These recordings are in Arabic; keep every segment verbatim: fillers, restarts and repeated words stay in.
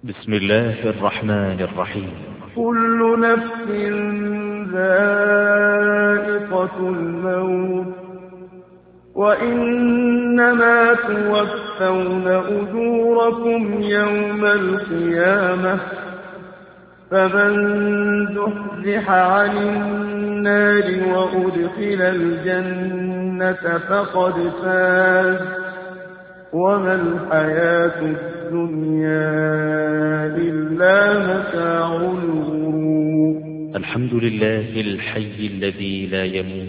بسم الله الرحمن الرحيم. كل نفس ذائقة الموت وإنما توفون أجوركم يوم القيامة فمن زحزح عن النار وأدخل الجنة فقد فاز وما الحياة الدنيا إلا متاع الغرور. الحمد لله الحي الذي لا يموت،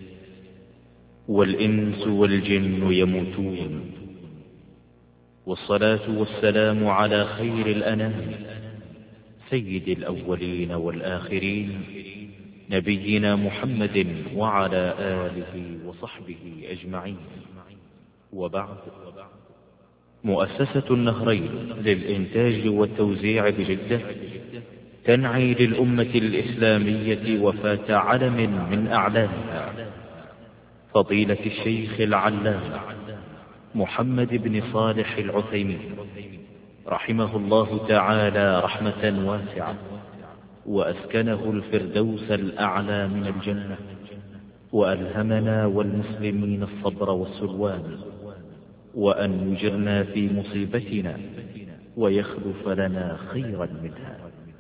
والإنس والجن يموتون، والصلاة والسلام على خير الأنام سيد الأولين والآخرين نبينا محمد وعلى آله وصحبه أجمعين، وبعد. مؤسسة النهرين للإنتاج والتوزيع بجدة تنعي للأمة الإسلامية وفاة علم من أعلامها، فضيلة الشيخ العلامة محمد بن صالح العثيمين رحمه الله تعالى رحمة واسعة، وأسكنه الفردوس الأعلى من الجنة، وألهمنا والمسلمين الصبر والسلوان، وأن يجرنا في مصيبتنا ويخلف لنا خيرا منها.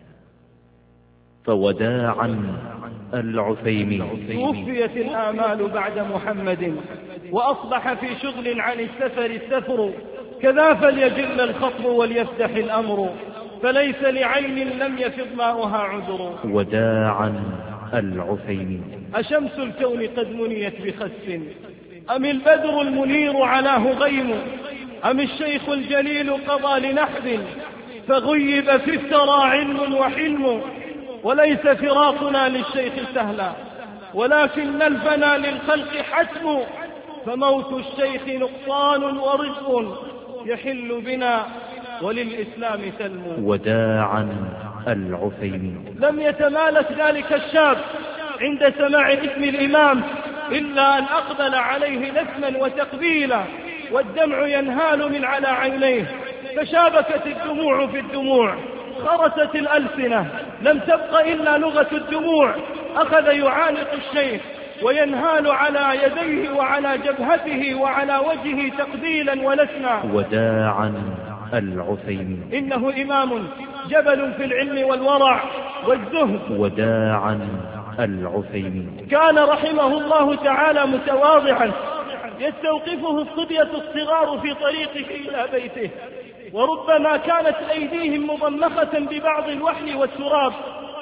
فوداعا العثيمين. توفيت الآمال بعد محمد، وأصبح في شغل عن السفر السفر، كذا فليجل الخطب وليفتح الأمر، فليس لعين لم يفض ماؤها عذر. وداعا العثيمين. أشمس الكون قد منيت بخسف، أم البدر المنير علاه غيم، أم الشيخ الجليل قضى لنحب، فغيب في الثرى علم وحلم. وليس فراقنا للشيخ سهلا، ولكن الفنا للخلق حتم، فموت الشيخ نقصان ورزق يحل بنا وللإسلام سلم. وداعا العثيمين. لم يتمالك ذلك الشاب عند سماع اسم الإمام إلا أن أقبل عليه نسما وتقبيلا، والدمع ينهال من على عينيه، فشابكت الدموع في الدموع، خرست الألسنة، لم تبق إلا لغة الدموع. أخذ يعانق الشيخ وينهال على يديه وعلى جبهته وعلى وجهه تقبيلا ولسنا. وداعا العثيمين. إنه إمام جبل في العلم والورع والزهد. وداعا العثيمين. كان رحمه الله تعالى متواضعا، يستوقفه الصبية الصغار في طريقه إلى بيته، وربما كانت أيديهم مضمخة ببعض الوحل والتراب،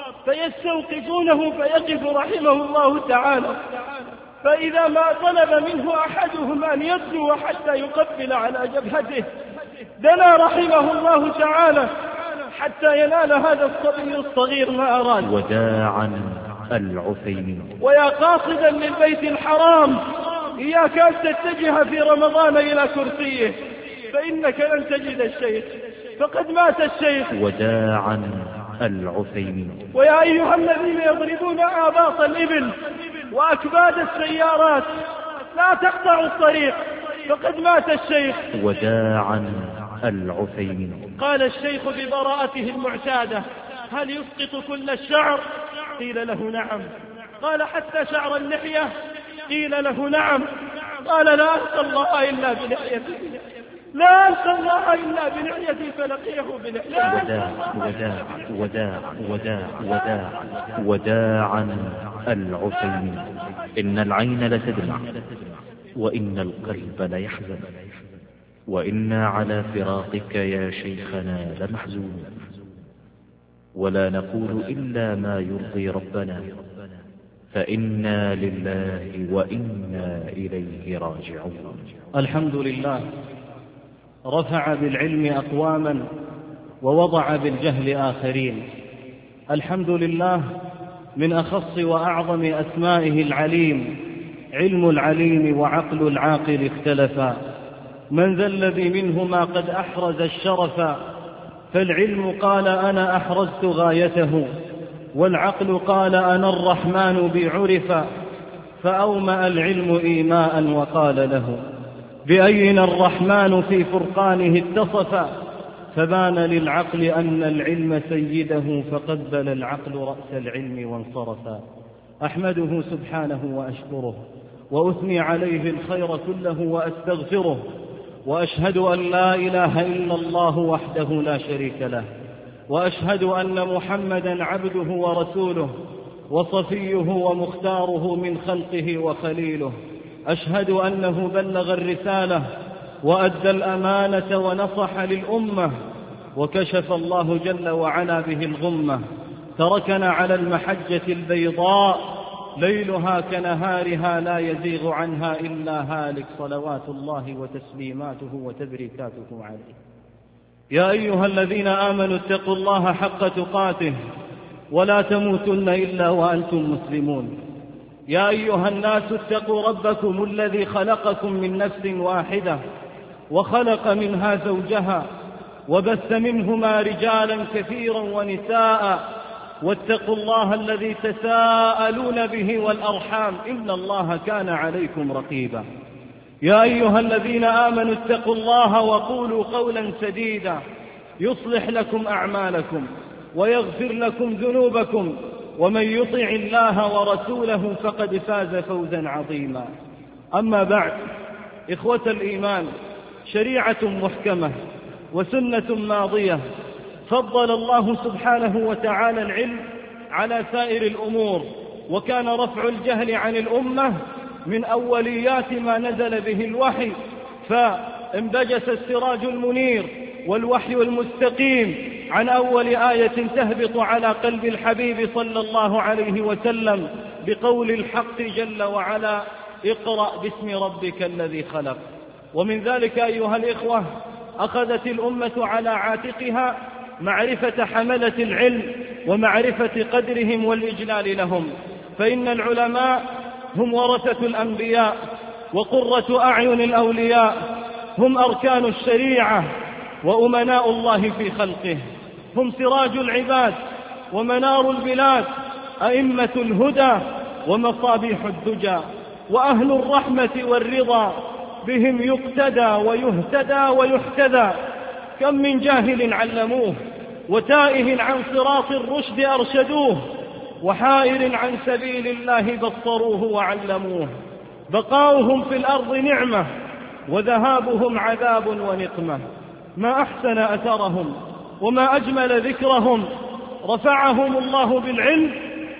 فيستوقفونه فيقف رحمه الله تعالى، فإذا ما طلب منه أحدهم أن يدنو حتى يقبل على جبهته دنا رحمه الله تعالى حتى ينال هذا الصبي الصغير ما أراد. وداعا العثيمين. ويا قاصدا للبيت الحرام، إياك أن تتجه في رمضان إلى كرسيه، فإنك لن تجد الشيخ، فقد مات الشيخ. وداعا العثيمين. ويا أيها الذين يضربون آباط الإبل وأكباد السيارات، لا تقطعوا الطريق، فقد مات الشيخ. وداعا العثيمين. قال الشيخ ببراءته المعتادة: هل يسقط كل الشعر؟ قيل له نعم. قال حتى شعر اللحية؟ قيل له نعم. قال لا أنسى الله إلا بلحيتي، لا أنسى الله إلا بلحيتي، فلقيه بلحيتي. وداع وداع وداع وداع وداع وداعا العثيمين. إن العين لتدمع، وإن القلب ليحزن، وإنا على فراقك يا شيخنا لمحزون، ولا نقول إلا ما يرضي ربنا، فإنا لله وإنا إليه راجعون. الحمد لله رفع بالعلم أقواما ووضع بالجهل آخرين. الحمد لله من أخص وأعظم أسمائه العليم. علم العليم وعقل العاقل اختلفا، من ذا الذي منهما قد أحرز الشرفا؟ فالعلم قال أنا أحرزت غايته، والعقل قال أنا الرحمن بي عرفا، فأومأ العلم إيماء وقال له بأينا الرحمن في فرقانه اتصفا، فبان للعقل أن العلم سيده فقبل العقل رأس العلم وانصرفا. أحمده سبحانه وأشكره وأثني عليه الخير كله وأستغفره، وأشهد أن لا إله إلا الله وحده لا شريك له، وأشهد أن محمدا عبده ورسوله وصفيه ومختاره من خلقه وخليله. أشهد أنه بلغ الرسالة وأدى الأمانة ونصح للأمة، وكشف الله جل وعلا به الغمة. تركنا على المحجة البيضاء ليلها كنهارها لا يزيغ عنها إلا هالك، صلوات الله وتسليماته وتبريكاته عليه. يا أيها الذين آمنوا اتقوا الله حق تقاته ولا تموتن إلا وأنتم مسلمون. يا أيها الناس اتقوا ربكم الذي خلقكم من نفس واحدة وخلق منها زوجها وبث منهما رجالا كثيرا ونساء، واتقوا الله الذي تساءلون به والأرحام إن الله كان عليكم رقيبا. يا أيها الذين آمنوا اتقوا الله وقولوا قولا سديدا يصلح لكم أعمالكم ويغفر لكم ذنوبكم، ومن يطع الله ورسوله فقد فاز فوزا عظيما. أما بعد، إخوة الإيمان، شريعة محكمة وسنة ماضية فضل الله سبحانه وتعالى العلم على سائر الأمور، وكان رفع الجهل عن الأمة من أوليات ما نزل به الوحي، فانبجس السراج المنير والوحي المستقيم عن أول آية تهبط على قلب الحبيب صلى الله عليه وسلم بقول الحق جل وعلا: اقرأ باسم ربك الذي خلق. ومن ذلك أيها الإخوة أخذت الأمة على عاتقها معرفة حملة العلم ومعرفة قدرهم والإجلال لهم، فإن العلماء هم ورثة الأنبياء وقرة أعين الأولياء، هم أركان الشريعة وأمناء الله في خلقه، هم سراج العباد ومنار البلاد، أئمة الهدى ومصابيح الدجى، وأهل الرحمة والرضا، بهم يقتدى ويهتدى ويحتذى. كم من جاهل علموه، وتائه عن صراط الرشد أرشدوه، وحائر عن سبيل الله بصروه وعلموه. بقاؤهم في الأرض نعمة وذهابهم عذاب ونقمة. ما أحسن أثرهم وما أجمل ذكرهم، رفعهم الله بالعلم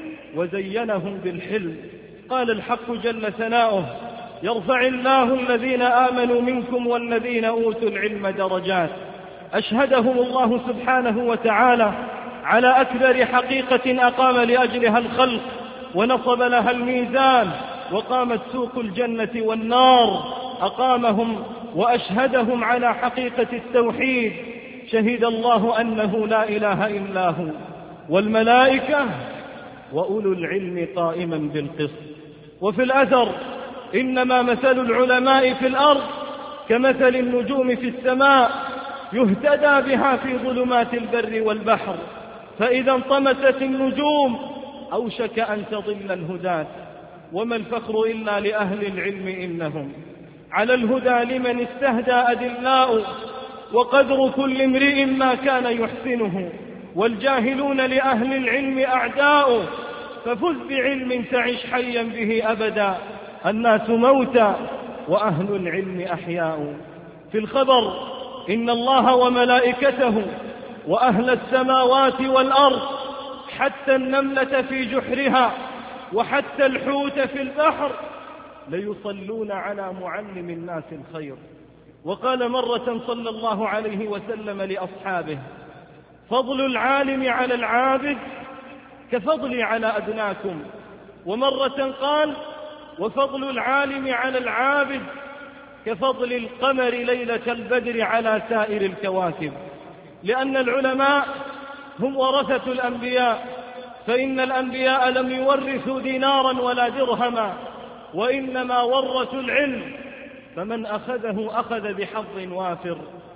وزينهم بالحلم. قال الحق جل ثناؤه: يرفع الله الذين آمنوا منكم والذين أوتوا العلم درجات. أشهدهم الله سبحانه وتعالى على أكبر حقيقة أقام لأجلها الخلق ونصب لها الميزان، وقامت سوق الجنة والنار، أقامهم وأشهدهم على حقيقة التوحيد. شهد الله أنه لا إله إلا هو والملائكة وأولو العلم قائما بالقسط. وفي الأثر: إنما مثل العلماء في الأرض كمثل النجوم في السماء، يهتدى بها في ظلمات البر والبحر، فإذا انطمست النجوم أوشك أن تضل الهداة. وما الفخر إلا لأهل العلم، إنهم على الهدى لمن استهدى أدلاء، وقدر كل امرئ ما كان يحسنه، والجاهلون لأهل العلم أعداء. ففز بعلم تعش حيا به أبدا، الناس موتى وأهل العلم أحياء. في الخبر: إن الله وملائكته وأهل السماوات والأرض حتى النملة في جحرها وحتى الحوت في البحر ليصلون على معلم الناس الخير. وقال مرة صلى الله عليه وسلم لأصحابه: فضل العالم على العابد كفضلي على أدناكم. ومرة قال: وفضل العالم على العابد كفضل القمر ليلة البدر على سائر الكواكب. لأن العلماء هم ورثة الأنبياء، فإن الأنبياء لم يورثوا دينارا ولا درهما، وإنما ورثوا العلم، فمن أخذه أخذ بحظ وافر.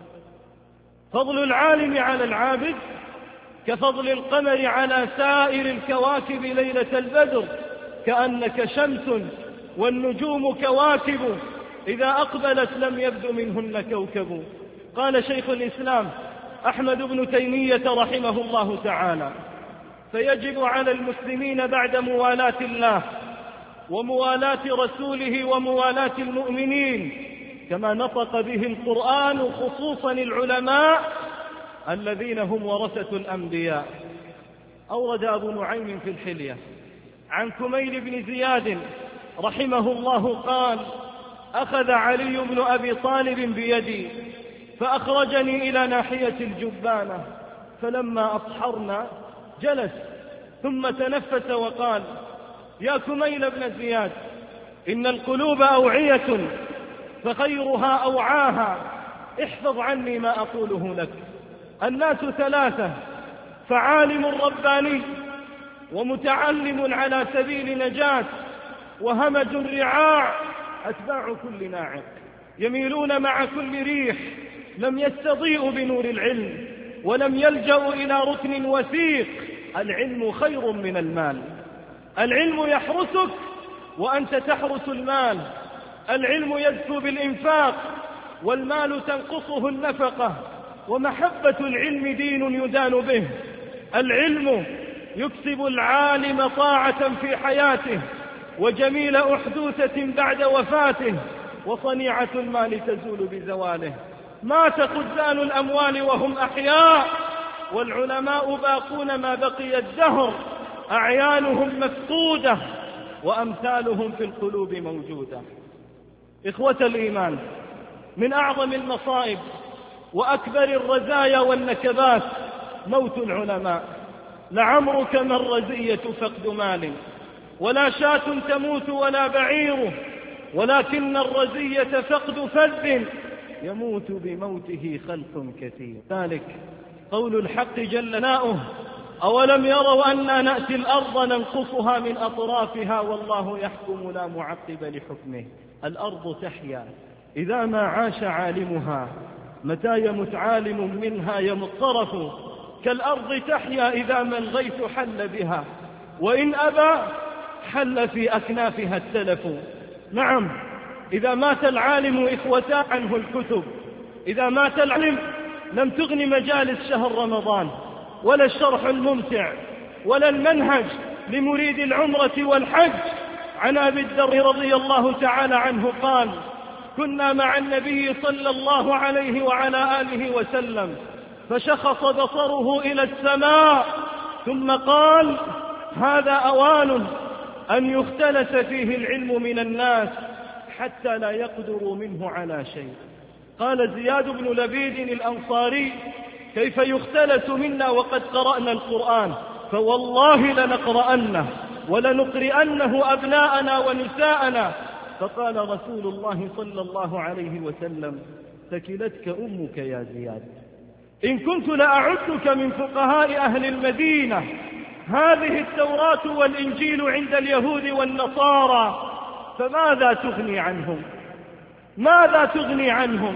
فضل العالم على العابد كفضل القمر على سائر الكواكب ليلة البدر، كأنك شمس والنجوم كواكب، إذا أقبلت لم يبدو منهن كوكب. قال شيخ الإسلام أحمد بن تيمية رحمه الله تعالى. فيجب على المسلمين بعد موالاة الله وموالاة رسوله وموالاة المؤمنين كما نطق به القرآن خصوصا العلماء الذين هم ورثة الأنبياء. أورد أبو نعيم في الحلية عن كميل بن زياد رحمه الله قال: أخذ علي بن أبي طالب بيدي فأخرجني إلى ناحية الجبانة، فلما أصحرنا جلس ثم تنفس وقال: يا كميل بن زياد، إن القلوب أوعية فخيرها أوعاها، احفظ عني ما أقوله لك. الناس ثلاثة: فعالم رباني، ومتعلم على سبيل نجاة، وهمج رعاع أتباع كل ناعق، يميلون مع كل ريح، لم يستضيئوا بنور العلم ولم يلجأوا إلى ركن وثيق. العلم خير من المال، العلم يحرسك وأنت تحرس المال، العلم يزكو بالإنفاق والمال تنقصه النفقة، ومحبة العلم دين يدان به. العلم يكسب العالم طاعة في حياته وجميل أحدوثة بعد وفاته، وصنيعة المال تزول بزواله. مات خزان الأموال وهم أحياء، والعلماء باقون ما بقي الدهر، أعيانهم مفقودة وأمثالهم في القلوب موجودة. إخوة الإيمان، من أعظم المصائب وأكبر الرزايا والنكبات موت العلماء. لعمرك ما الرزية فقد مال، ولا شاة تموت ولا بعير، ولكن الرزية فقد فذ يموت بموته خلق كثير. ذلك قول الحق جل ناؤه: أولم يروا أنا نأتي الأرض ننقصها من أطرافها والله يحكم لا معقب لحكمه. الأرض تحيا إذا ما عاش عالمها، متى يمت عالم منها يمت طرف. كالأرض تحيا إذا ما الغيث حل بها، وإن أبى حل في أكنافها التلف. نعم، إذا مات العالم إخوتا عنه الكتب، إذا مات العلم لم تغن مجالس شهر رمضان، ولا الشرح الممتع، ولا المنهج لمريد العمرة والحج. عن أبي الدرداء رضي الله تعالى عنه قال: كنا مع النبي صلى الله عليه وعلى آله وسلم، فشخص بصره إلى السماء ثم قال: هذا أوان أن يختلس فيه العلم من الناس حتى لا يقدروا منه على شيء. قال زياد بن لبيد الأنصاري: كيف يختلس منا وقد قرأنا القرآن؟ فوالله لنقرأنه ولنقرئنه أبناءنا ونساءنا. فقال رسول الله صلى الله عليه وسلم: ثكلتك أمك يا زياد، إن كنت لأعدك من فقهاء أهل المدينة. هذه التوراة والإنجيل عند اليهود والنصارى، فماذا تغني عنهم؟ ماذا تغني عنهم؟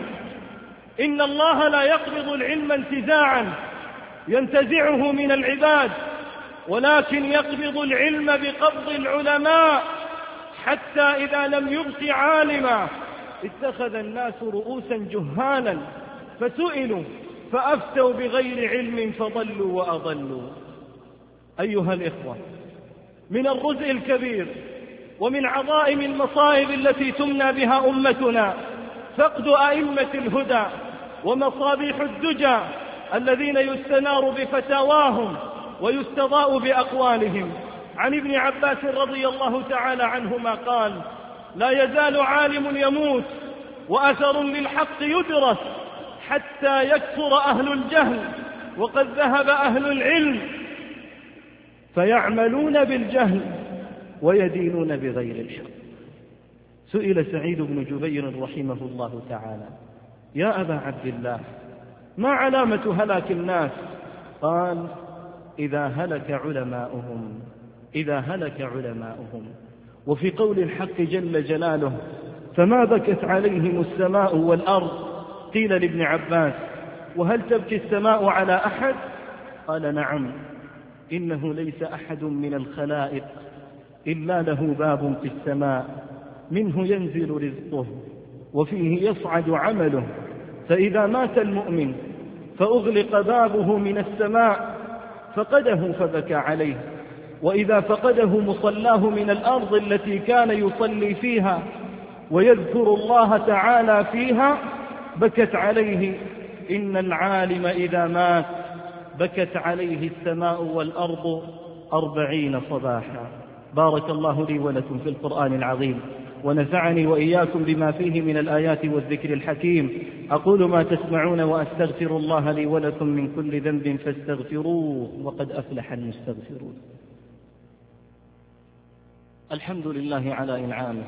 إن الله لا يقبض العلم انتزاعا ينتزعه من العباد، ولكن يقبض العلم بقبض العلماء، حتى إذا لم يبق عالما اتخذ الناس رؤوسا جهالا فسئلوا فأفتوا بغير علم فضلوا وأضلوا. أيها الإخوة، من الرزء الكبير ومن عظائم المصائب التي تمنى بها أمتنا فقد أئمة الهدى ومصابيح الدجى الذين يستنار بفتاواهم ويستضاء بأقوالهم. عن ابن عباس رضي الله تعالى عنهما قال: لا يزال عالم يموت وأثر للحق يدرس حتى يكثر أهل الجهل وقد ذهب أهل العلم، فيعملون بالجهل ويدينون بغير الحق. سئل سعيد بن جبير رحمه الله تعالى: يا أبا عبد الله، ما علامة هلاك الناس؟ قال: إذا هلك علماؤهم إذا هلك علماؤهم. وفي قول الحق جل جلاله: فما بكت عليهم السماء والأرض. قيل لابن عباس: وهل تبكي السماء على أحد؟ قال: نعم، إنه ليس أحد من الخلائق إلا له باب في السماء منه ينزل رزقه وفيه يصعد عمله، فإذا مات المؤمن فأغلق بابه من السماء فقده فبكى عليه، وإذا فقده مصلاه من الأرض التي كان يصلي فيها ويذكر الله تعالى فيها بكت عليه. إن العالم إذا مات بكت عليه السماء والأرض أربعين صباحا. بارك الله لي ولكم في القرآن العظيم، ونفعني وإياكم بما فيه من الآيات والذكر الحكيم. أقول ما تسمعون وأستغفر الله لي ولكم من كل ذنب فاستغفروه وقد أفلح المستغفرون. الحمد لله على إنعامه،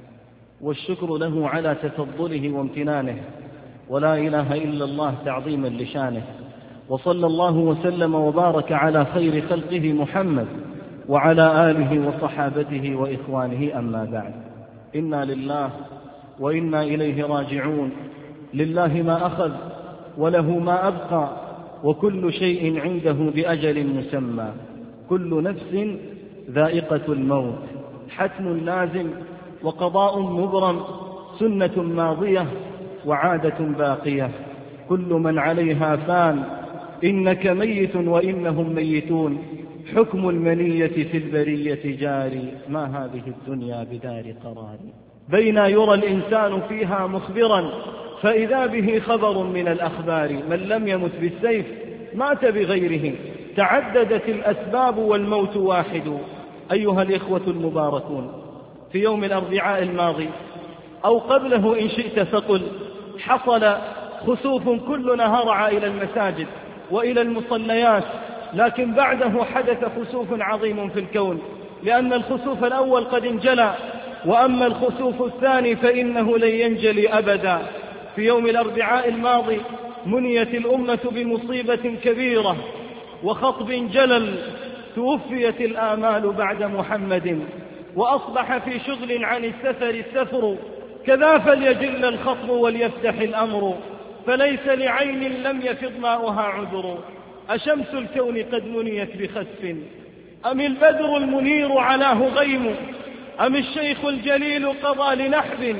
والشكر له على تفضله وامتنانه، ولا إله إلا الله تعظيما لشانه، وصلى الله وسلم وبارك على خير خلقه محمد وعلى آله وصحابته وإخوانه. أما بعد، إنا لله وإنا إليه راجعون. لله ما أخذ وله ما أبقى، وكل شيء عنده بأجل مسمى. كل نفس ذائقة الموت، حتم لازم وقضاء مبرم، سنة ماضية وعادة باقية. كل من عليها فان، إنك ميت وإنهم ميتون. حكم المنية في البرية جاري، ما هذه الدنيا بدار قرار. بين يرى الإنسان فيها مخبرا، فإذا به خبر من الأخبار. من لم يمت بالسيف مات بغيره، تعددت الأسباب والموت واحد. أيها الإخوة المباركون، في يوم الأربعاء الماضي أو قبله إن شئت فقل، حصل خسوف كلنا هرع إلى المساجد وإلى المصليات، لكن بعده حدث خسوف عظيم في الكون، لأن الخسوف الأول قد انجلى، وأما الخسوف الثاني فإنه لن ينجلي أبدا. في يوم الأربعاء الماضي منيت الأمة بمصيبة كبيرة وخطب جلل، توفيت الآمال بعد محمد، وأصبح في شغل عن السفر السفر. كذا فليجل الخطب وليفتح الأمر، فليس لعين لم يفض ماؤها عذر. أشمس الكون قد منيت بخسف، أم البدر المنير علاه غيم، أم الشيخ الجليل قضى لنحب،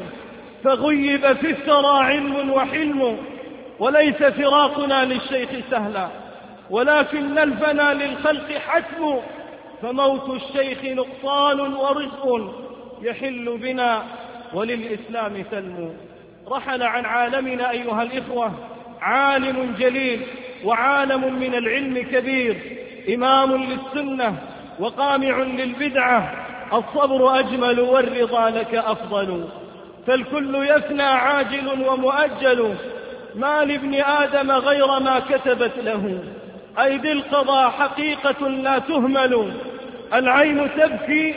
فغيب في الثرى علم وحلم. وليس فراقنا للشيخ سهلا، ولكن الفنا للخلق حتم. فموت الشيخ نقصان ورزق يحل بنا وللإسلام سلم. رحل عن عالمنا أيها الإخوة عالم جليل وعالم من العلم كبير، إمام للسنة وقامع للبدعة. الصبر أجمل والرضا لك أفضل، فالكل يفنى عاجل ومؤجل. ما لابن آدم غير ما كتبت له أيدي القضاء، حقيقة لا تهمل. العين تبكي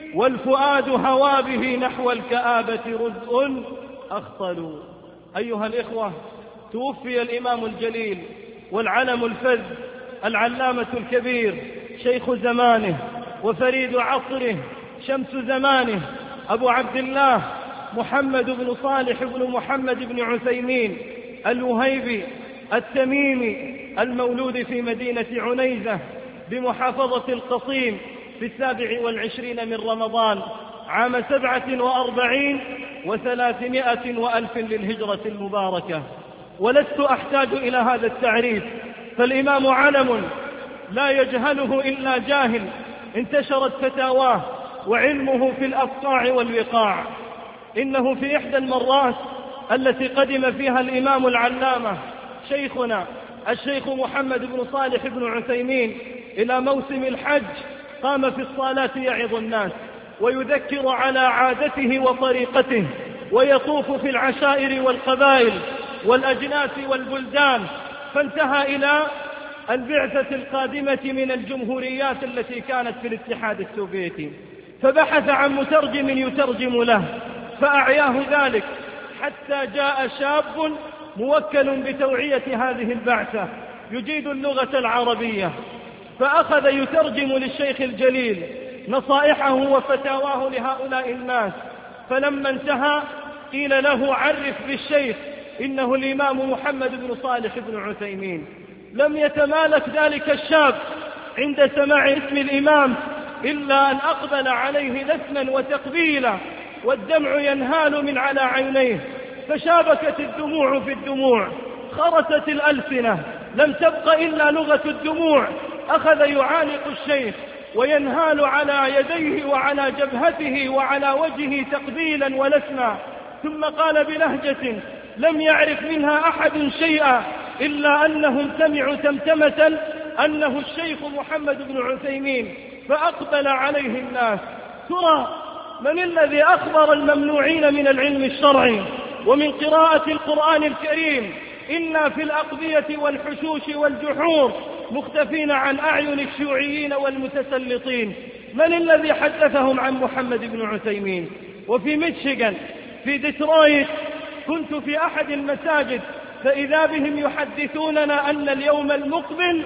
والفؤاد هوى به نحو الكآبة رزء أخطل. أيها الإخوة، توفي الإمام الجليل والعلم الفذ العلامة الكبير، شيخ زمانه وفريد عصره، شمس زمانه، أبو عبد الله محمد بن صالح بن محمد بن عثيمين الوهيبي التميمي، المولود في مدينة عنيزة بمحافظة القصيم في السابع والعشرين من رمضان عام سبعة وأربعين وثلاثمائة وألف للهجرة المباركة. ولست أحتاج إلى هذا التعريف، فالإمام علم لا يجهله إلا جاهل، انتشرت فتاواه وعلمه في الأفقاع والوقاع. إنه في إحدى المرات التي قدم فيها الإمام العلامة شيخنا الشيخ محمد بن صالح بن عثيمين إلى موسم الحج، قام في الصلاة يعظ الناس ويذكر على عادته وطريقته، ويطوف في العشائر والقبائل والأجناس والبلدان، فانتهى إلى البعثة القادمة من الجمهوريات التي كانت في الاتحاد السوفيتي، فبحث عن مترجم يترجم له، فأعياه ذلك حتى جاء شاب موكل بتوعية هذه البعثة يجيد اللغة العربية، فأخذ يترجم للشيخ الجليل نصائحه وفتاواه لهؤلاء الناس. فلما انتهى قيل له عرف بالشيخ، إنه الإمام محمد بن صالح بن عثيمين. لم يتمالك ذلك الشاب عند سماع اسم الإمام إلا أن أقبل عليه لسما وتقبيلا، والدمع ينهال من على عينيه، فشابكت الدموع في الدموع، خرست الألسنة، لم تبق إلا لغة الدموع. أخذ يعانق الشيخ وينهال على يديه وعلى جبهته وعلى وجهه تقبيلا ولسما، ثم قال بلهجة لم يعرف منها أحد شيئا إلا أنهم سمعوا تمتمة أنه الشيخ محمد بن عثيمين، فأقبل عليه الناس. ترى من الذي أخبر الممنوعين من العلم الشرعي ومن قراءة القرآن الكريم إنا في الأقبية والحشوش والجحور مختفين عن أعين الشيوعيين والمتسلطين؟ من الذي حدثهم عن محمد بن عثيمين؟ وفي ميشيغان في ديترويت كنت في أحد المساجد فإذا بهم يحدثوننا أن اليوم المقبل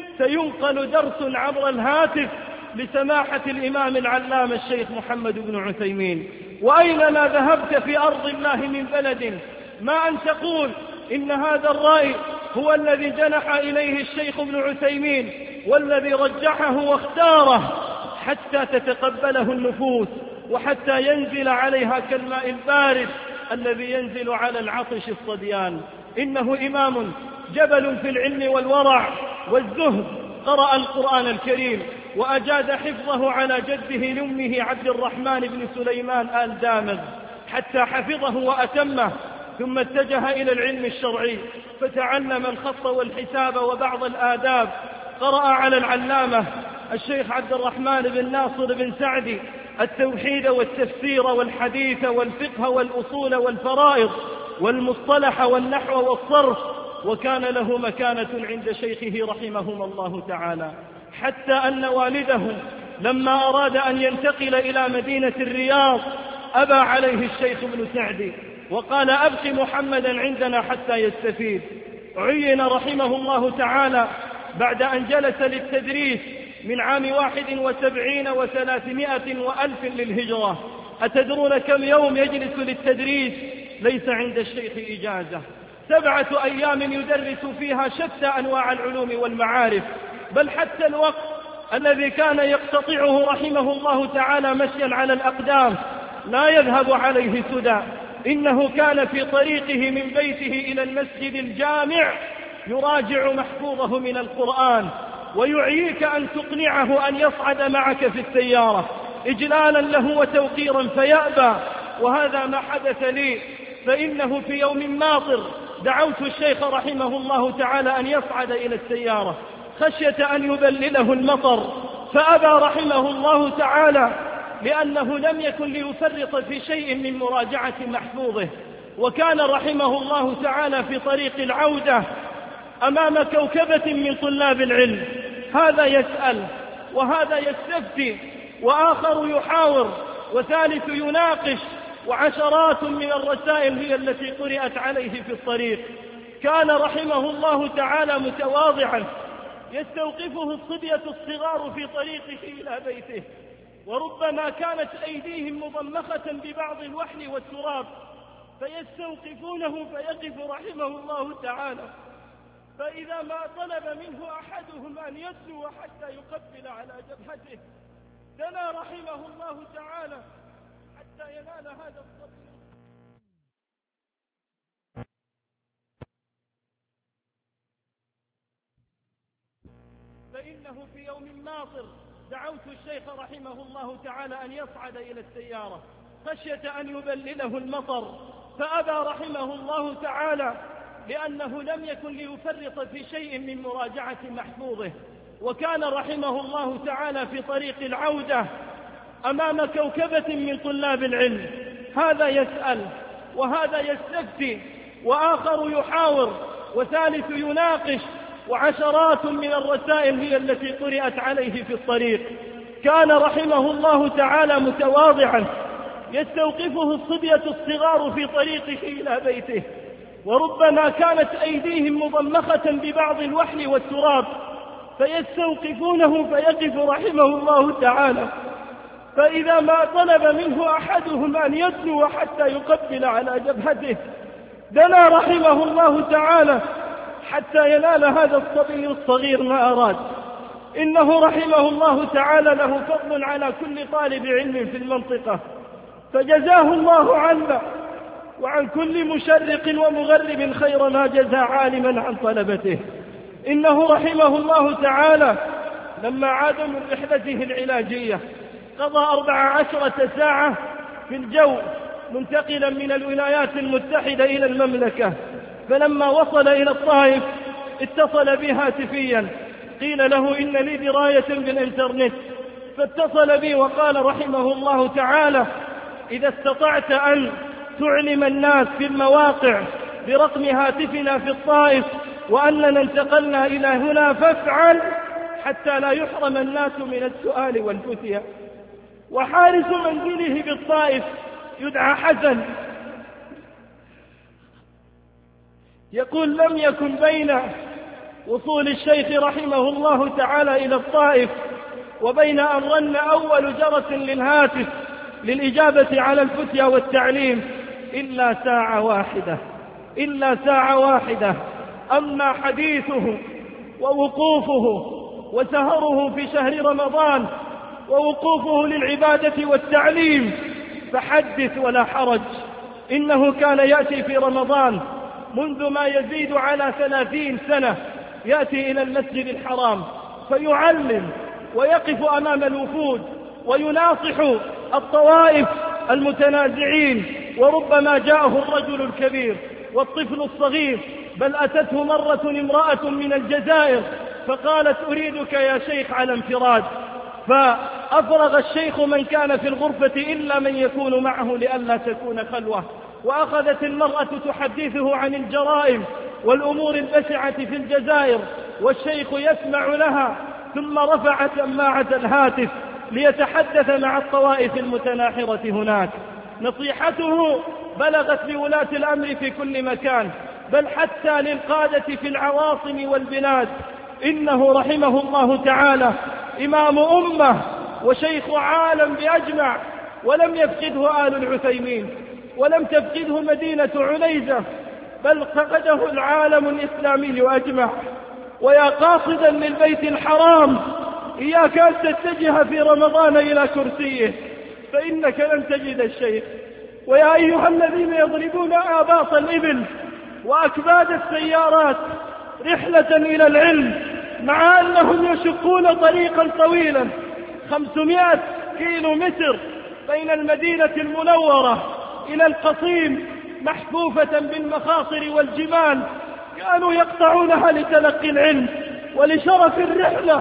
سينقل درس عبر الهاتف لسماحة الإمام العلامة الشيخ محمد بن عثيمين. وأينما ذهبت في أرض الله من بلد ما أن تقول إن هذا الرأي هو الذي جنح إليه الشيخ ابن عثيمين والذي رجحه واختاره حتى تتقبله النفوس وحتى ينزل عليها كالماء البارد الذي ينزل على العطش الصديان. إنه إمام جبل في العلم والورع والزهد، قرأ القرآن الكريم وأجاد حفظه على جده لأمه عبد الرحمن بن سليمان آل دامغ حتى حفظه وأتمه، ثم اتجه إلى العلم الشرعي فتعلم الخط والحساب وبعض الآداب. قرأ على العلامة الشيخ عبد الرحمن بن ناصر بن سعدي التوحيد والتفسير والحديث والفقه والأصول والفرائض والمصطلح والنحو والصرف، وكان له مكانة عند شيخه رحمهما الله تعالى، حتى أن والده لما أراد أن ينتقل إلى مدينة الرياض أبى عليه الشيخ ابن سعدي وقال أبق محمدا عندنا حتى يستفيد. عين رحمه الله تعالى بعد أن جلس للتدريس من عام واحد وسبعين وثلاثمائة وألف للهجرة. أتدرون كم يوم يجلس للتدريس؟ ليس عند الشيخ إجازة، سبعة أيام يدرس فيها شتى أنواع العلوم والمعارف، بل حتى الوقت الذي كان يقتطعه رحمه الله تعالى مشيا على الأقدام لا يذهب عليه سدى. إنه كان في طريقه من بيته إلى المسجد الجامع يراجع محفوظه من القرآن، ويعييك أن تقنعه أن يصعد معك في السيارة إجلالا له وتوقيرا فيأبى. وهذا ما حدث لي، فإنه في يوم ماطر دعوت الشيخ رحمه الله تعالى أن يصعد إلى السيارة خشية أن يبلله المطر، فأبى رحمه الله تعالى، لأنه لم يكن ليفرط في شيء من مراجعة محفوظه. وكان رحمه الله تعالى في طريق العودة أمام كوكبة من طلاب العلم، هذا يسأل وهذا يستفتي وآخر يحاور وثالث يناقش، وعشرات من الرسائل هي التي قرأت عليه في الطريق. كان رحمه الله تعالى متواضعا يستوقفه الصبية الصغار في طريقه إلى بيته، وربما كانت أيديهم مضمخة ببعض الوحل والتراب فيستوقفونه فيقف رحمه الله تعالى، فإذا ما طلب منه أحدهم أن يدنو حتى يقبل على جبهته دنا رحمه الله تعالى حتى ينال هذا الصبي. فإنه في يوم ماطر دعوت الشيخ رحمه الله تعالى أن يصعد إلى السيارة خشية أن يبلله المطر، فأبى رحمه الله تعالى، لأنه لم يكن ليفرط في شيء من مراجعة محفوظه. وكان رحمه الله تعالى في طريق العودة أمام كوكبة من طلاب العلم، هذا يسأل وهذا يستفتي وآخر يحاور وثالث يناقش، وعشرات من الرسائل هي التي قرأت عليه في الطريق. كان رحمه الله تعالى متواضعا يستوقفه الصبية الصغار في طريقه إلى بيته، وربما كانت أيديهم مضمخة ببعض الوحل والتراب فيستوقفونه فيقف رحمه الله تعالى، فإذا ما طلب منه أحدهم أن يدنو حتى يقبل على جبهته دنا رحمه الله تعالى حتى ينال هذا الصبي الصغير ما أراد. إنه رحمه الله تعالى له فضل على كل طالب علم في المنطقة، فجزاه الله عنا وعن كل مشرق ومغرب خير ما جزى عالما عن طلبته. إنه رحمه الله تعالى لما عاد من رحلته العلاجية قضى أربع عشرة ساعة في الجو منتقلا من الولايات المتحدة إلى المملكة، فلما وصل إلى الطائف اتصل بي هاتفيا، قيل له إن لي دراية بالإنترنت، فاتصل بي وقال رحمه الله تعالى: إذا استطعت أن تعلم الناس في المواقع برقم هاتفنا في الطائف وأننا انتقلنا إلى هنا فافعل حتى لا يحرم الناس من السؤال والفتية. وحارس منزله بالطائف يدعى حسن يقول: لم يكن بين وصول الشيخ رحمه الله تعالى إلى الطائف وبين أن رن أول جرس للهاتف للإجابة على الفتية والتعليم إلا ساعة واحدة إلا ساعة واحدة أما حديثه ووقوفه وسهره في شهر رمضان ووقوفه للعبادة والتعليم فحدث ولا حرج. إنه كان يأتي في رمضان منذ ما يزيد على ثلاثين سنة، يأتي إلى المسجد الحرام فيعلم ويقف أمام الوفود ويناصح الطوائف المتنازعين، وربما جاءه الرجل الكبير والطفل الصغير، بل أتته مرة امرأة من الجزائر فقالت: أريدك يا شيخ على انفراد، فأفرغ الشيخ من كان في الغرفة إلا من يكون معه لئلا تكون خلوة، وأخذت المرأة تحدثه عن الجرائم والأمور البشعة في الجزائر والشيخ يسمع لها، ثم رفع سماعة الهاتف ليتحدث مع الطوائف المتناحرة هناك. نصيحته بلغت لولاة الأمر في كل مكان، بل حتى للقادة في العواصم والبلاد. إنه رحمه الله تعالى إمام أمة وشيخ عالم بأجمع، ولم يفقده آل العثيمين ولم تفقده مدينة عنيزة، بل فقده العالم الإسلامي أجمع. ويا قاصدا للبيت الحرام إياك أن تتجه في رمضان إلى كرسيه فإنك لن تجد الشيخ. ويا أيها الذين يضربون آباط الإبل وأكباد السيارات رحلة إلى العلم مع أنهم يشقون طريقا طويلا خمسمائة كيلو متر بين المدينة المنورة إلى القصيم محفوفة بالمخاصر والجبال، كانوا يقطعونها لتلقي العلم ولشرف الرحلة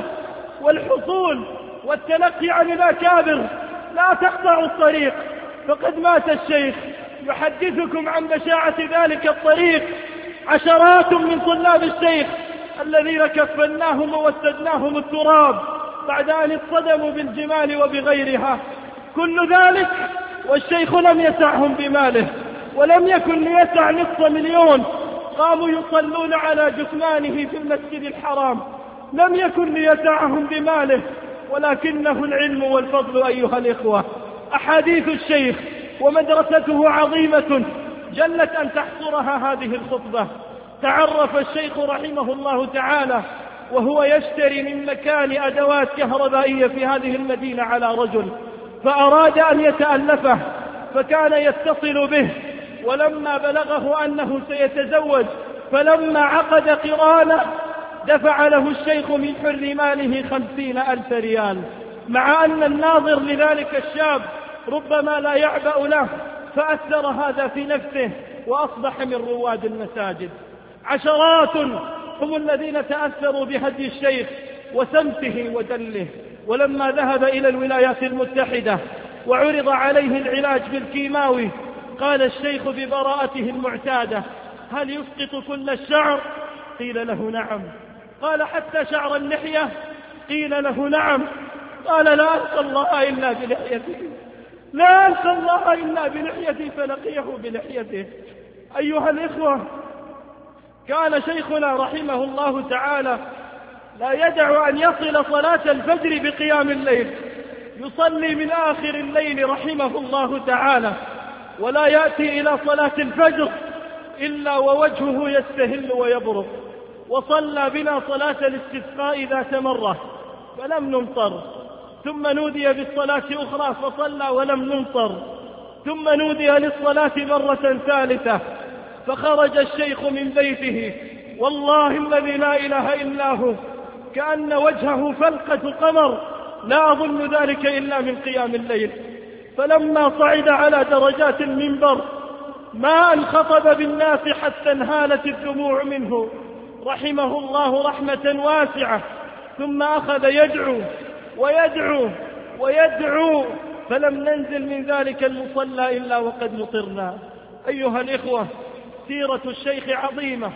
والحصول والتلقي عن الأكابر. لا تقطعوا الطريق فقد مات الشيخ. يحدثكم عن بشاعة ذلك الطريق عشرات من طلاب الشيخ الذين كفناهم ووسدناهم التراب بعد أن اصطدموا بالجمال وبغيرها. كل ذلك والشيخ لم يسعهم بماله، ولم يكن ليسع نصف مليون قاموا يصلون على جثمانه في المسجد الحرام، لم يكن ليسعهم بماله، ولكنه العلم والفضل أيها الإخوة. أحاديث الشيخ ومدرسته عظيمة جلت أن تحصرها هذه الخطبة. تعرف الشيخ رحمه الله تعالى وهو يشتري من مكان أدوات كهربائية في هذه المدينة على رجل، فأراد أن يتألفه فكان يتصل به، ولما بلغه أنه سيتزوج فلما عقد قرانه دفع له الشيخ من حر ماله خمسين ألف ريال، مع أن الناظر لذلك الشاب ربما لا يعبأ له، فأثر هذا في نفسه وأصبح من رواد المساجد. عشرات هم الذين تأثروا بهدي الشيخ وسمته ودله. ولما ذهب إلى الولايات المتحدة وعرض عليه العلاج بالكيماوي قال الشيخ ببراءته المعتادة: هل يسقط كل الشعر؟ قيل له نعم. قال حتى شعر اللحية؟ قيل له نعم. قال لا ألقى الله إلا بلحيته، لا ألقى الله إلا بلحيته، فلقيه بلحيته. أيها الإخوة، كان شيخنا رحمه الله تعالى لا يدع أن يصل صلاة الفجر بقيام الليل، يصلي من آخر الليل رحمه الله تعالى، ولا يأتي إلى صلاة الفجر إلا ووجهه يستهل ويبرق. وصلى بنا صلاة الاستسقاء ذات مرة فلم نمطر، ثم نودي بالصلاة أخرى فصلى ولم نمطر، ثم نودي للصلاة مرة ثالثة، فخرج الشيخ من بيته والله الذي لا إله إلا هو كأن وجهه فلقة قمر، لا أظن ذلك إلا من قيام الليل. فلما صعد على درجات المنبر ما أن خطب بالناس حتى انهالت الدموع منه رحمه الله رحمة واسعة، ثم أخذ يدعو ويدعو ويدعو، فلم ننزل من ذلك المصلى إلا وقد مطرنا. أيها الإخوة، سيرة الشيخ عظيمة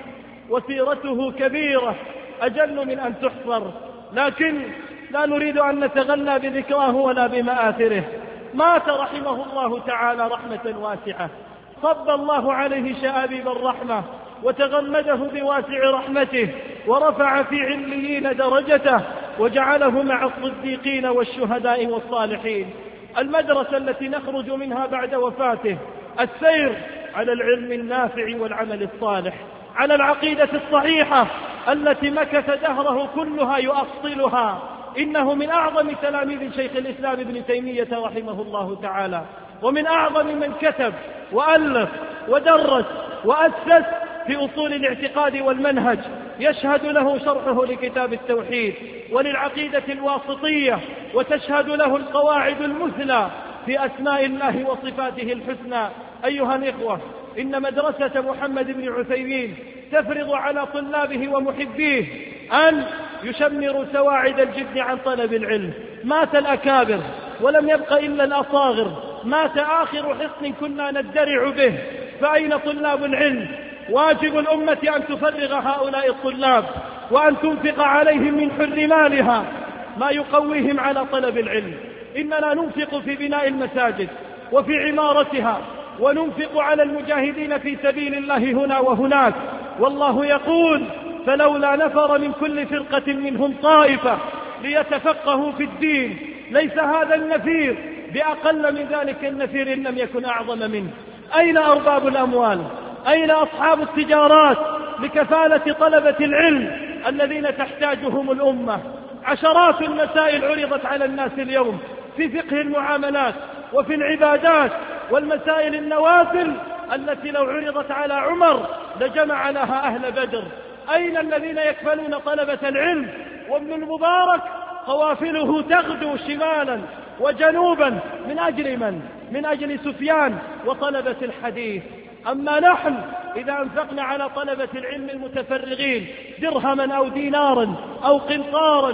وسيرته كبيرة أجل من أن تحصر، لكن لا نريد أن نتغنى بذكراه ولا بمآثره. مات رحمه الله تعالى رحمة واسعة، صب الله عليه شآبيب الرحمة وتغمده بواسع رحمته، ورفع في عليين درجته وجعله مع الصديقين والشهداء والصالحين. المدرسة التي نخرج منها بعد وفاته السير على العلم النافع والعمل الصالح، على العقيدة الصحيحة التي مكث دهره كلها يؤصلها. إنه من أعظم تلاميذ شيخ الإسلام ابن تيمية رحمه الله تعالى، ومن أعظم من كتب وألف ودرس وأسس في أصول الاعتقاد والمنهج. يشهد له شرحه لكتاب التوحيد وللعقيدة الواسطية، وتشهد له القواعد المثلى في أسماء الله وصفاته الحسنى. أيها الإخوة، إن مدرسة محمد بن عثيمين تفرض على طلابه ومحبيه أن يشمروا سواعد الجد عن طلب العلم. مات الأكابر ولم يبق إلا الأصاغر، مات آخر حصن كنا ندرع به، فأين طلاب العلم؟ واجب الأمة أن تفرغ هؤلاء الطلاب وأن تنفق عليهم من حر مالها ما يقويهم على طلب العلم. إننا ننفق في بناء المساجد وفي عمارتها، وننفق على المجاهدين في سبيل الله هنا وهناك، والله يقول: فلولا نفر من كل فرقة منهم طائفة ليتفقهوا في الدين. ليس هذا النفير بأقل من ذلك النفير إن لم يكن أعظم منه. أين أرباب الأموال؟ أين أصحاب التجارات لكفالة طلبة العلم الذين تحتاجهم الأمة؟ عشرات المسائل عرضت على الناس اليوم في فقه المعاملات وفي العبادات والمسائل النوافل التي لو عرضت على عمر لجمع لها أهل بدر. أين الذين يكفلون طلبة العلم؟ وابن المبارك قوافله تغدو شمالا وجنوبا من أجل من؟ من أجل سفيان وطلبة الحديث. أما نحن إذا أنفقنا على طلبة العلم المتفرغين درهما أو دينارا أو قنطارا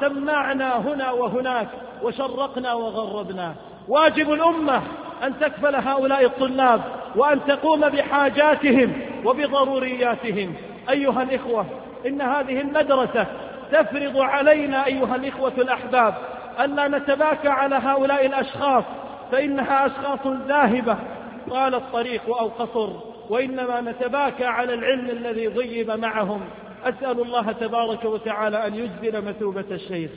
سمعنا هنا وهناك وشرقنا وغربنا. واجب الأمة أن تكفل هؤلاء الطلاب وأن تقوم بحاجاتهم وبضرورياتهم. أيها الإخوة، إن هذه المدرسة تفرض علينا أيها الإخوة الأحباب ألا نتباكى على هؤلاء الأشخاص، فإنها أشخاص ذاهبة طال الطريق أو قصر، وإنما نتباكى على العلم الذي ضيب معهم. أسأل الله تبارك وتعالى أن يجزل مثوبة الشيخ.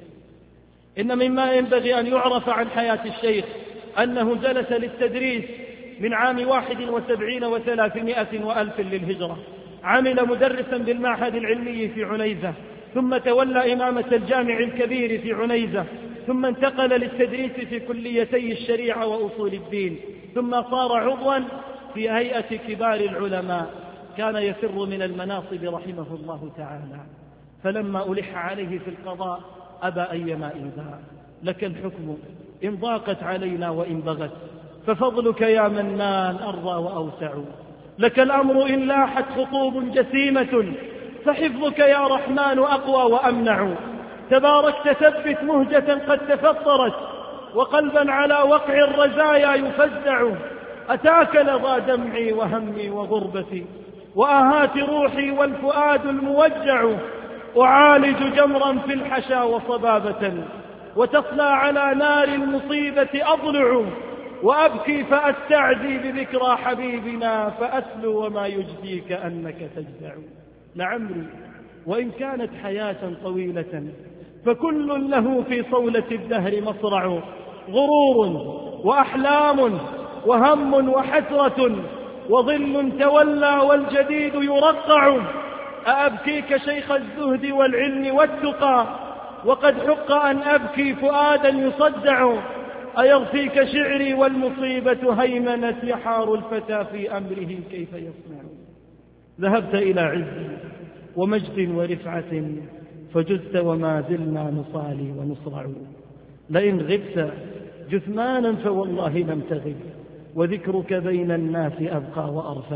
إن مما ينبغي أن يعرف عن حياة الشيخ أنه جلس للتدريس من عام واحد وسبعين وثلاثمائة وألف للهجرة. عمل مدرسا بالمعهد العلمي في عنيزة، ثم تولى إمامة الجامع الكبير في عنيزة، ثم انتقل للتدريس في كليتي الشريعة وأصول الدين، ثم صار عضوا في هيئة كبار العلماء. كان يفر من المناصب رحمه الله تعالى، فلما ألح عليه في القضاء أبى أيما إنباء. لك الحكم إن ضاقت علينا وإن بغت، ففضلك يا منان أرضى وأوسع. لك الأمر إن لاحت خطوب جسيمة، فحفظك يا رحمن أقوى وأمنع. تباركت ثبت مهجة قد تفطرت، وقلبا على وقع الرزايا يفزع. أتاك لظى دمعي وهمي وغربتي، وآهات روحي والفؤاد الموجع. أعالج جمرا في الحشا وصبابة، وتصلى على نار المصيبة أضلع. وأبكي فأستعزي بذكرى حبيبنا، فأسلو وما يجزيك أنك تجزع. لعمري وإن كانت حياة طويلة، فكل له في صولة الدهر مصرع. غرور وأحلام وهم وحسرة، وظل تولى والجديد يرقع. أأبكيك شيخ الزهد والعلم والتقى، وقد حق أن أبكي فؤادا يصدع. أيغفيك شعري والمصيبة هيمنت، يحار الفتى في أمره كيف يصنع. ذهبت إلى عز ومجد ورفعة فجزت وما زلنا نصالي ونصرع. لئن غبت جثمانا فوالله لم تغب وذكرك بين الناس أبقى وأرفع.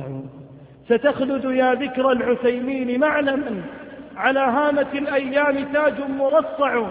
ستخلد يا ذكر العثيمين معلما على هامة الأيام تاج مرصع.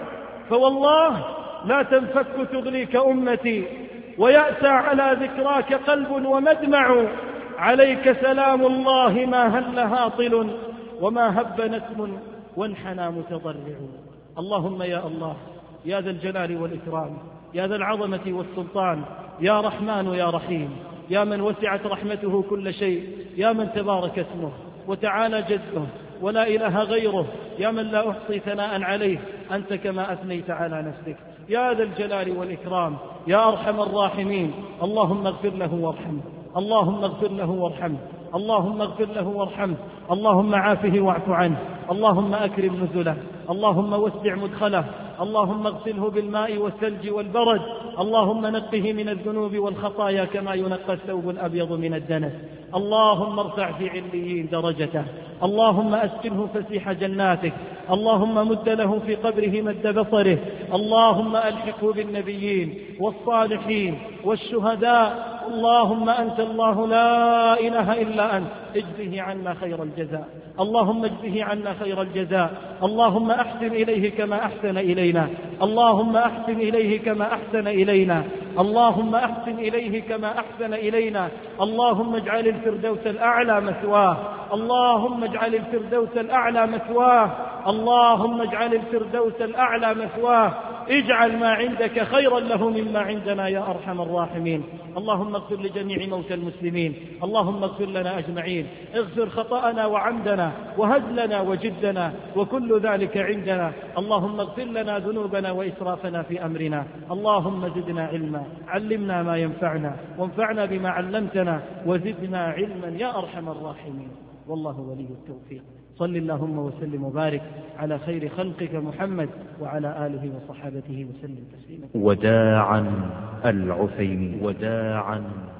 فوالله لا تنفك تغريك أمتي ويأسى على ذكراك قلب ومدمع. عليك سلام الله ما هل هاطل وما هب نسم وانحنى متضرع. اللهم يا الله يا ذا الجلال والإكرام يا ذا العظمة والسلطان يا رحمن يا رحيم يا من وسعت رحمته كل شيء يا من تبارك اسمه وتعالى جده ولا إله غيره يا من لا أحصي ثناء عليه أنت كما أثنيت على نفسك يا ذا الجلال والإكرام يا أرحم الراحمين. اللهم اغفر له وارحمه اللهم اغفر له وارحمه اللهم اغفر له وارحمه اللهم عافه واعف عنه اللهم أكرم نزله اللهم وسع مدخله اللهم اغسله بالماء والثلج والبرد اللهم نقه من الذنوب والخطايا كما ينقى الثوب الأبيض من الدنس. اللهم ارفع في عليين درجته اللهم أسكنه فسيح جناتك اللهم مد له في قبره مد بصره اللهم ألحقه بالنبيين والصالحين والشهداء. اللهم أنت الله لا إله إلا أنت اجزه عنا خير الجزاء اللهم اجزه عنا خير الجزاء. اللهم أحسن إليه كما أحسن إلينا اللهم أحسن إليه كما أحسن إلينا اللهم أحسن إليه كما أحسن إلينا. اللهم اجعل الفردوس الأعلى مثواه اللهم اجعل الفردوس الأعلى مثواه اللهم اجعل الفردوس الأعلى مثواه. اجعل ما عندك خيرا له مما عندنا يا أرحم الراحمين. اللهم اغفر لجميع موتى المسلمين اللهم اغفر لنا أجمعين اغفر خطأنا وعمدنا وهزلنا وجدنا وكل ذلك عندنا. اللهم اغفر لنا ذنوبنا وإسرافنا في أمرنا. اللهم زدنا علما علمنا ما ينفعنا وانفعنا بما علمتنا وزدنا علما يا أرحم الراحمين. والله ولي التوفيق. صل اللهم وسلم وبارك على خير خلقك محمد وعلى آله وصحابته وسلم تسليما. وداعا العثيمين وداعا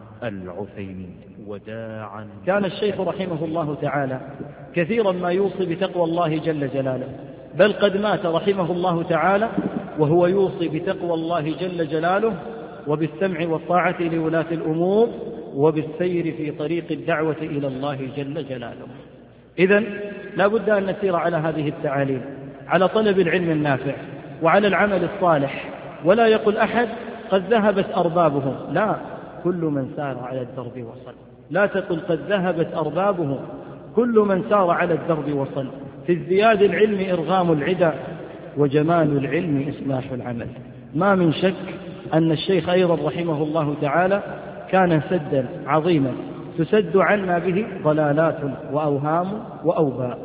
العثيمين وداعا. كان الشيخ رحمه الله تعالى كثيرا ما يوصي بتقوى الله جل جلاله، بل قد مات رحمه الله تعالى وهو يوصي بتقوى الله جل جلاله وبالسمع والطاعة لولاة الأمور وبالسير في طريق الدعوة إلى الله جل جلاله. إذن لا بد أن نسير على هذه التعاليم، على طلب العلم النافع وعلى العمل الصالح. ولا يقول أحد قد ذهبت أربابه، لا، كل من سار على الدرب وصل. لا تقل قد ذهبت أربابه، كل من سار على الدرب وصل. في ازدياد العلم إرغام العدا وجمال العلم إصلاح العمل. ما من شك أن الشيخ أيضا رحمه الله تعالى كان سدا عظيما تسد عنا به ضلالات وأوهام وأوباء.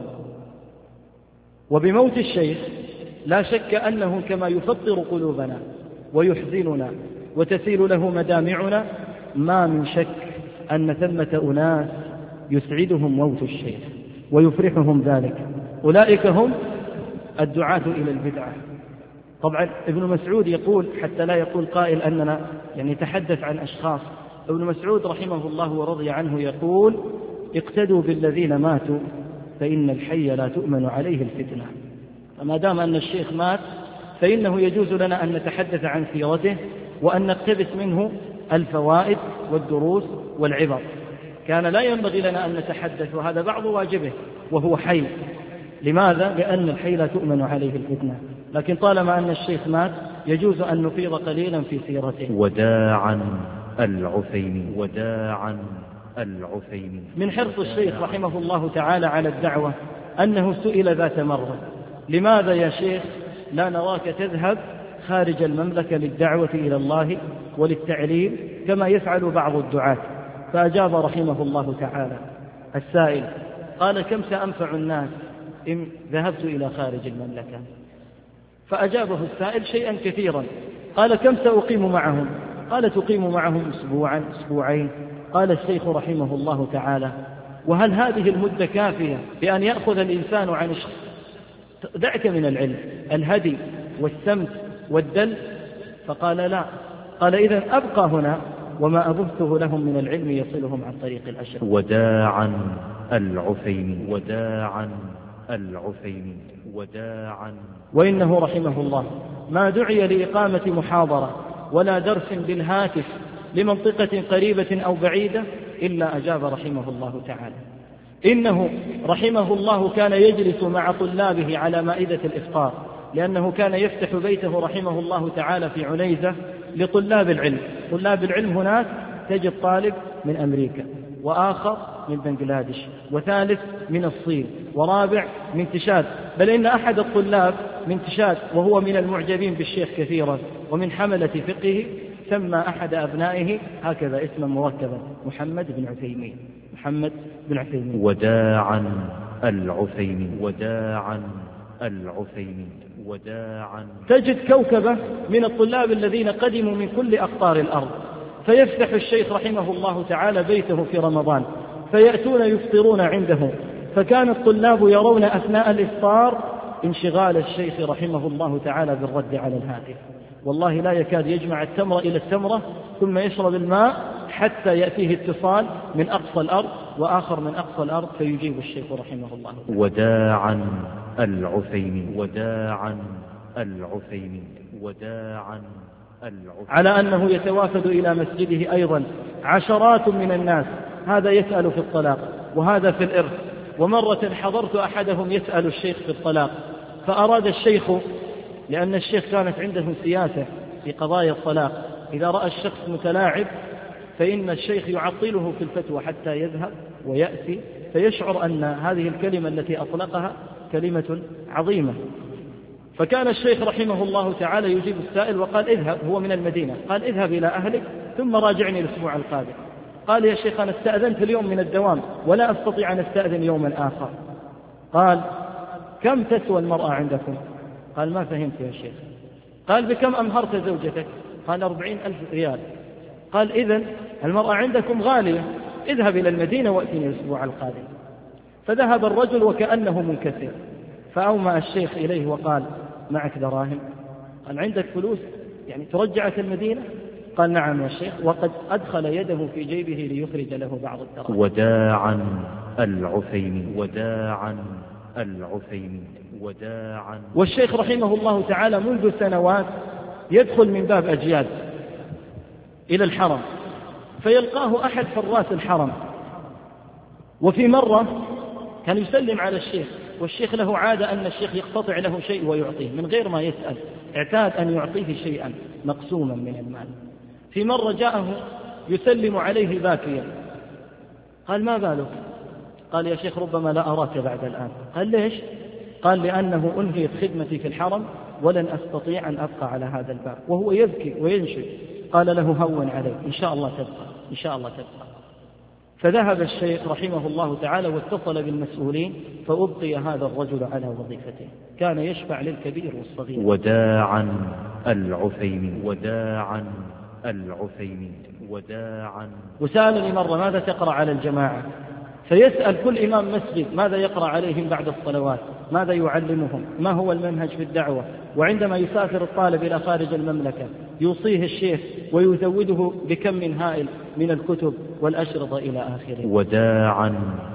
وبموت الشيخ لا شك أنه كما يفطر قلوبنا ويحزننا وتسيل له مدامعنا، ما من شك أن ثمة أناس يسعدهم موت الشيخ ويفرحهم ذلك. أولئك هم الدعاة إلى البدعة. طبعا ابن مسعود يقول، حتى لا يقول قائل أننا يعني نتحدث عن أشخاص، ابن مسعود رحمه الله ورضي عنه يقول: اقتدوا بالذين ماتوا فإن الحي لا تؤمن عليه الفتنة. فما دام أن الشيخ مات فإنه يجوز لنا أن نتحدث عن سيرته وأن نقتبس منه الفوائد والدروس والعبر. كان لا ينبغي لنا أن نتحدث، وهذا بعض واجبه وهو حي. لماذا؟ لأن الحي لا تؤمن عليه الفتنة. لكن طالما أن الشيخ مات يجوز أن نفيض قليلا في سيرته. وداعا العثيمين وداعا العثيمين. من حرص الشيخ رحمه الله تعالى على الدعوة أنه سئل ذات مرة: لماذا يا شيخ لا نراك تذهب خارج المملكة للدعوة إلى الله وللتعليم كما يفعل بعض الدعاة؟ فأجاب رحمه الله تعالى السائل، قال: كم سأنفع الناس إن ذهبت إلى خارج المملكة؟ فأجابه السائل شيئا كثيرا. قال: كم سأقيم معهم؟ قال: تقيم معهم أسبوعا أسبوعين. قال الشيخ رحمه الله تعالى: وهل هذه المدة كافية بأن يأخذ الإنسان عن الشخص؟ دعك من العلم، الهدي والسمت والدل. فقال: لا. قال: إذن أبقى هنا وما أبثه لهم من العلم يصلهم عن طريق الأشر. وداعا العثيمين وداعا العثيمين وداعا. وإنه رحمه الله ما دعي لإقامة محاضرة ولا درس بالهاتف لمنطقة قريبة أو بعيدة إلا أجاب رحمه الله تعالى. إنه رحمه الله كان يجلس مع طلابه على مائدة الإفطار، لأنه كان يفتح بيته رحمه الله تعالى في عنيزة لطلاب العلم. طلاب العلم هناك تجد طالب من أمريكا، وآخر من بنغلاديش، وثالث من الصين، ورابع من تشاد، بل إن أحد الطلاب من تشاد وهو من المعجبين بالشيخ كثيرا ومن حملة فقهه سمى أحد أبنائه هكذا اسما مركبا: محمد بن عثيمين. محمد بن عثيمين وداعا العثيمين وداعا العثيمين وداعا. تجد كوكبة من الطلاب الذين قدموا من كل أقطار الأرض، فيفتح الشيخ رحمه الله تعالى بيته في رمضان فيأتون يفطرون عنده، فكان الطلاب يرون أثناء الإفطار انشغال الشيخ رحمه الله تعالى بالرد على الهاتف، والله لا يكاد يجمع التمرة إلى التمرة ثم يشرب الماء حتى يأتيه اتصال من أقصى الأرض وآخر من أقصى الأرض فيجيب الشيخ رحمه الله تعالى. وداعا العثيمين وداعا العثيمين وداعا العثيمين. على أنه يتوافد إلى مسجده أيضا عشرات من الناس، هذا يسأل في الطلاق وهذا في الإرث. ومرة حضرت أحدهم يسأل الشيخ في الطلاق، فأراد الشيخ، لأن الشيخ كانت عنده سياسة في قضايا الطلاق، إذا رأى الشخص متلاعب فإن الشيخ يعطله في الفتوى حتى يذهب ويأتي، فيشعر أن هذه الكلمة التي أطلقها كلمة عظيمة. فكان الشيخ رحمه الله تعالى يجيب السائل وقال: اذهب، هو من المدينة، قال: اذهب إلى أهلك ثم راجعني الأسبوع القادم. قال: يا شيخ أنا استأذنت اليوم من الدوام ولا أستطيع أن أستأذن يوما آخر. قال: كم تسوى المرأة عندكم؟ قال: ما فهمت يا شيخ. قال: بكم أمهرت زوجتك؟ قال: أربعين ألف ريال. قال: إذن المرأة عندكم غالية، اذهب إلى المدينة وأتني الأسبوع القادم. فذهب الرجل وكأنه منكسر، فأومأ الشيخ إليه وقال: معك دراهم؟ قال: عندك فلوس يعني ترجعك المدينة؟ قال: نعم يا شيخ، وقد أدخل يده في جيبه ليخرج له بعض الدراهم. وداعا العثيمين وداعا العثيمين وداعا. والشيخ رحمه الله تعالى منذ سنوات يدخل من باب أجياد إلى الحرم، فيلقاه أحد حراس الحرم، وفي مرة كان يسلم على الشيخ، والشيخ له عادة أن الشيخ يقتطع له شيء ويعطيه من غير ما يسأل، اعتاد أن يعطيه شيئا مقسوما من المال. في مرة جاءه يسلم عليه باكيا، قال: ما بالك؟ قال: يا شيخ ربما لا أراك بعد الآن. قال: ليش؟ قال: لأنه أنهيت خدمتي في الحرم ولن أستطيع أن أبقى على هذا الباب، وهو يبكي وينشد. قال له: هون عليك، إن شاء الله تبقى، إن شاء الله تبقى. فذهب الشيخ رحمه الله تعالى واتصل بالمسؤولين، فأبقي هذا الرجل على وظيفته، كان يشفع للكبير والصغير. وداعا العثيمين وداعا العثيمين وداعا. وسألني مرة: ماذا تقرأ على الجماعة؟ فيسأل كل إمام مسجد ماذا يقرأ عليهم بعد الصلوات، ماذا يعلمهم، ما هو المنهج في الدعوة. وعندما يسافر الطالب إلى خارج المملكة يوصيه الشيخ ويزوده بكم من هائل من الكتب والأشرطة إلى آخره. وداعا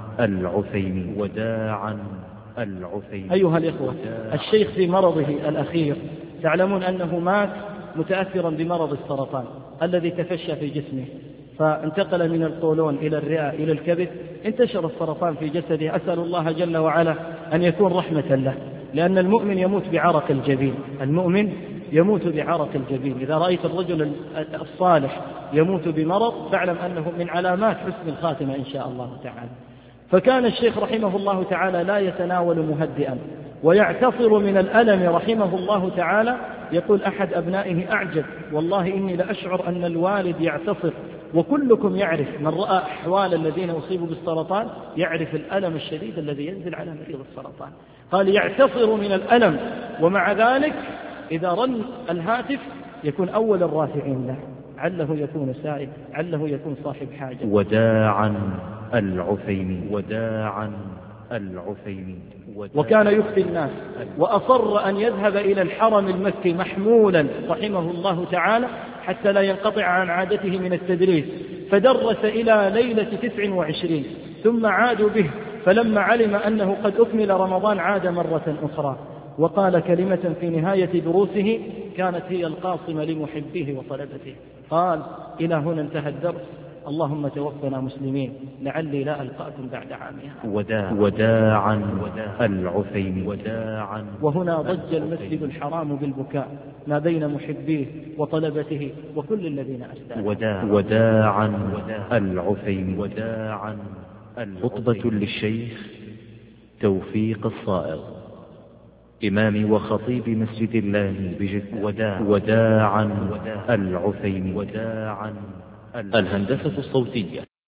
العثيمين وداعا العثيمين. أيها الإخوة، الشيخ في مرضه الأخير تعلمون أنه مات متأثرا بمرض السرطان الذي تفشى في جسمه، فانتقل من القولون إلى الرئة إلى الكبد، انتشر السرطان في جسده. أسأل الله جل وعلا أن يكون رحمة له، لأن المؤمن يموت بعرق الجبين، المؤمن يموت بعرق الجبين. إذا رأيت الرجل الصالح يموت بمرض فاعلم أنه من علامات حسن الخاتمة إن شاء الله تعالى. فكان الشيخ رحمه الله تعالى لا يتناول مهدئا ويعتصر من الألم رحمه الله تعالى. يقول أحد أبنائه: أعجب والله إني لأشعر أن الوالد يعتصر، وكلكم يعرف، من رأى أحوال الذين أصيبوا بالسرطان يعرف الألم الشديد الذي ينزل على مريض السرطان. قال: يعتصر من الألم، ومع ذلك إذا رن الهاتف يكون أول الرافعين له، عله يكون سائل، عله يكون صاحب حاجة. وداعا العثيمين وداعا العثيمين. وكان يفتي الناس، وأصر أن يذهب إلى الحرم المكي محمولا رحمه الله تعالى حتى لا ينقطع عن عادته من التدريس، فدرس إلى ليلة تسع وعشرين ثم عادوا به فلما علم أنه قد أكمل رمضان عاد مرة أخرى وقال كلمة في نهاية دروسه كانت هي القاصمة لمحبيه وطلبته، قال: إلى هنا انتهى الدرس، اللهم توفنا مسلمين لعلي لا ألقاكم بعد عامها. وداعا وداعا العثيمين وداعا. وهنا ضج المسجد الحرام بالبكاء ما بين محبيه وطلبته وكل الذين أسلموا. وداعا وداعا العثيمين وداعا. خطبة للشيخ توفيق الصائغ إمام وخطيب مسجد الله بجدة. وداعا وداعا العثيمين وداعا. الهندسة الصوتية